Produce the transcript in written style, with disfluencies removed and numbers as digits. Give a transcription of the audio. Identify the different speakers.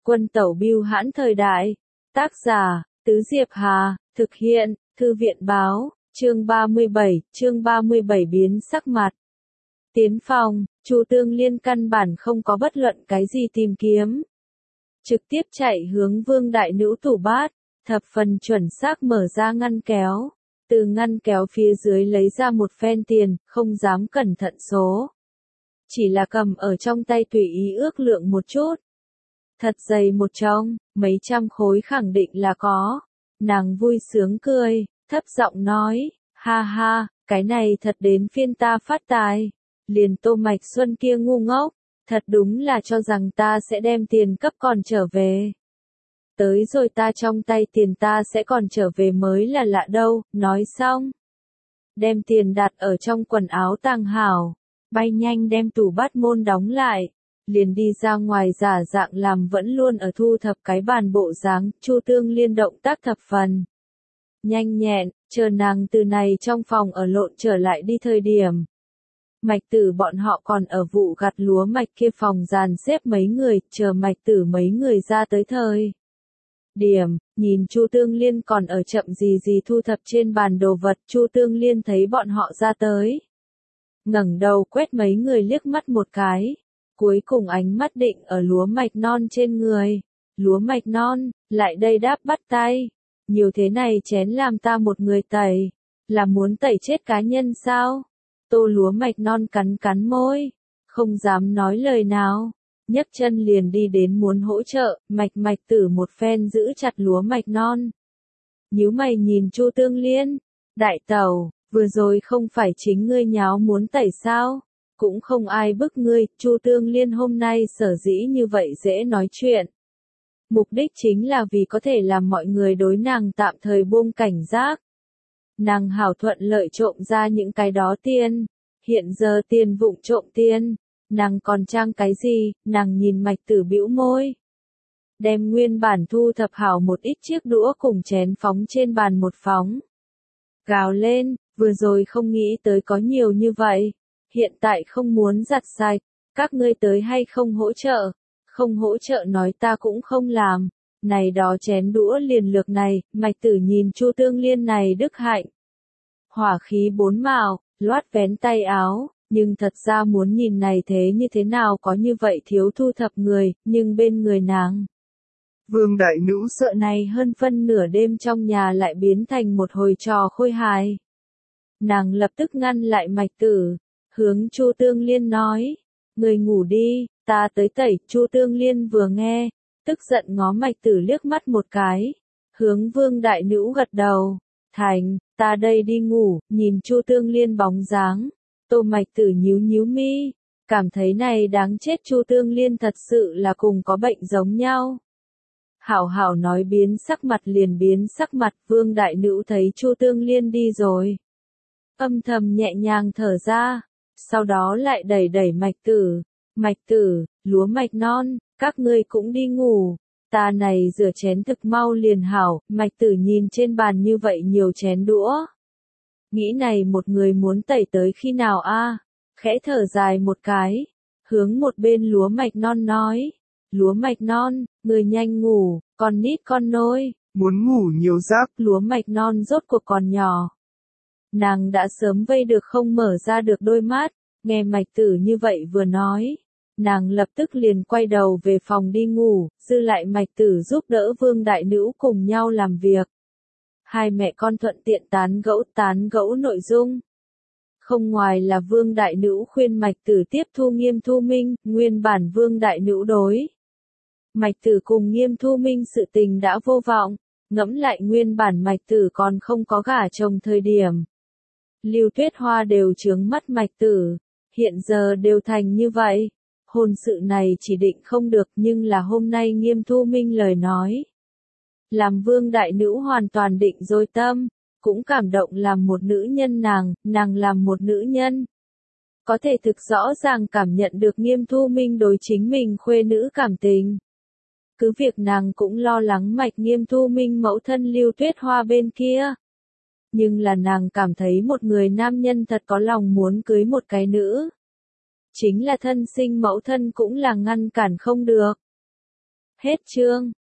Speaker 1: Quân tẩu bưu hãn thời đại. Tác giả, Tứ Diệp Hà, thực hiện, Thư viện báo, chương 37 biến sắc mặt. Tiến phòng, Chu Tương Liên căn bản không có bất luận cái gì tìm kiếm. Trực tiếp chạy hướng Vương Đại Nữ tủ bát, thập phần chuẩn xác mở ra ngăn kéo. Từ ngăn kéo phía dưới lấy ra một phen tiền, không dám cẩn thận số. Chỉ là cầm ở trong tay tùy ý ước lượng một chút. Thật dày một chồng, mấy trăm khối khẳng định là có. Nàng vui sướng cười, thấp giọng nói, ha ha, cái này thật đến phiên ta phát tài. Liền Tô Mạch Xuân kia ngu ngốc, thật đúng là cho rằng ta sẽ đem tiền cấp còn trở về. Tới rồi ta trong tay tiền ta sẽ còn trở về mới là lạ đâu, nói xong. Đem tiền đặt ở trong quần áo tàng hảo, bay nhanh đem tủ bát môn đóng lại, liền đi ra ngoài giả dạng làm vẫn luôn ở thu thập cái bàn bộ dáng. Chu Tương Liên động tác thập phần nhanh nhẹn, chờ nàng từ này trong phòng ở lộn trở lại đi thời điểm. Mạch Tử bọn họ còn ở vụ gặt lúa mạch kia phòng dàn xếp mấy người, chờ Mạch Tử mấy người ra tới thời điểm, nhìn Chu Tương Liên còn ở chậm gì thu thập trên bàn đồ vật. Chu Tương Liên thấy bọn họ ra tới, ngẩng đầu quét mấy người liếc mắt một cái, cuối cùng ánh mắt định ở lúa mạch non trên người. Lúa mạch non, lại đây đáp bắt tay, nhiều thế này chén làm ta một người tẩy, là muốn tẩy chết cá nhân sao? Tô lúa mạch non cắn cắn môi, không dám nói lời nào, nhấc chân liền đi đến muốn hỗ trợ. Mạch Tử một phen giữ chặt lúa mạch non, nhíu mày nhìn Chu Tương Liên, đại tẩu, vừa rồi không phải chính ngươi nháo muốn tẩy sao? Cũng không ai bức ngươi. Chu Tương Liên hôm nay sở dĩ như vậy dễ nói chuyện, mục đích chính là vì có thể làm mọi người đối nàng tạm thời buông cảnh giác. Nàng hảo thuận lợi trộm ra những cái đó tiền, hiện giờ tiền vụng trộm tiền, nàng còn trang cái gì? Nàng nhìn Mạch Tử bĩu môi, đem nguyên bản thu thập hảo một ít chiếc đũa cùng chén phóng trên bàn một phóng. Gào lên, vừa rồi không nghĩ tới có nhiều như vậy, hiện tại không muốn giặt sạch, các ngươi tới hay không hỗ trợ? Không hỗ trợ nói ta cũng không làm. Này đó chén đũa liền lược này. Mạch Tử nhìn Chu Tương Liên này đức hạnh, hỏa khí bốn mào, loát vén tay áo, nhưng thật ra muốn nhìn này thế như thế nào có như vậy thiếu thu thập người, nhưng bên người nàng.
Speaker 2: Vương Đại Nữ
Speaker 1: sợ này hơn phân nửa đêm trong nhà lại biến thành một hồi trò khôi hài. Nàng lập tức ngăn lại Mạch Tử, hướng Chu Tương Liên nói, người ngủ đi, ta tới tẩy. Chu Tương Liên vừa nghe, tức giận ngó Mạch Tử liếc mắt một cái, hướng Vương Đại Nữ gật đầu, thành, ta đây đi ngủ. Nhìn Chu Tương Liên bóng dáng, Tô Mạch Tử nhíu mi, cảm thấy này đáng chết. Chu Tương Liên thật sự là cùng có bệnh giống nhau. Hảo nói biến sắc mặt liền biến sắc mặt. Vương Đại Nữ thấy Chu Tương Liên đi rồi, âm thầm nhẹ nhàng thở ra, sau đó lại đẩy Mạch Tử. Mạch Tử, lúa mạch non, các ngươi cũng đi ngủ, ta này rửa chén thực mau liền hảo. Mạch Tử nhìn trên bàn như vậy nhiều chén đũa, nghĩ này một người muốn tẩy tới khi nào a? Khẽ thở dài một cái, hướng một bên lúa mạch non nói, lúa mạch non, người nhanh ngủ, con nít con nôi,
Speaker 2: muốn ngủ nhiều giấc.
Speaker 1: Lúa mạch non rốt cuộc còn nhỏ, nàng đã sớm vây được không mở ra được đôi mắt. Nghe Mạch Tử như vậy vừa nói, nàng lập tức liền quay đầu về phòng đi ngủ, dư lại Mạch Tử giúp đỡ Vương Đại Nữ cùng nhau làm việc. Hai mẹ con thuận tiện tán gẫu nội dung. Không ngoài là Vương Đại Nữ khuyên Mạch Tử tiếp thu Nghiêm Thu Minh. Nguyên bản Vương Đại Nữ đối Mạch Tử cùng Nghiêm Thu Minh sự tình đã vô vọng, ngẫm lại nguyên bản Mạch Tử còn không có gả chồng thời điểm, Lưu Tuyết Hoa đều chướng mắt Mạch Tử, hiện giờ đều thành như vậy, hôn sự này chỉ định không được. Nhưng là hôm nay Nghiêm Thu Minh lời nói, làm Vương Đại Nữ hoàn toàn định rồi tâm, cũng cảm động làm một nữ nhân. Nàng làm một nữ nhân, có thể thực rõ ràng cảm nhận được Nghiêm Thu Minh đối chính mình khuê nữ cảm tình. Cứ việc nàng cũng lo lắng mạch Nghiêm Thu Minh mẫu thân Lưu Tuyết Hoa bên kia. Nhưng là nàng cảm thấy một người nam nhân thật có lòng muốn cưới một cái nữ. Chính là thân sinh mẫu thân cũng là ngăn cản không được. Hết chương.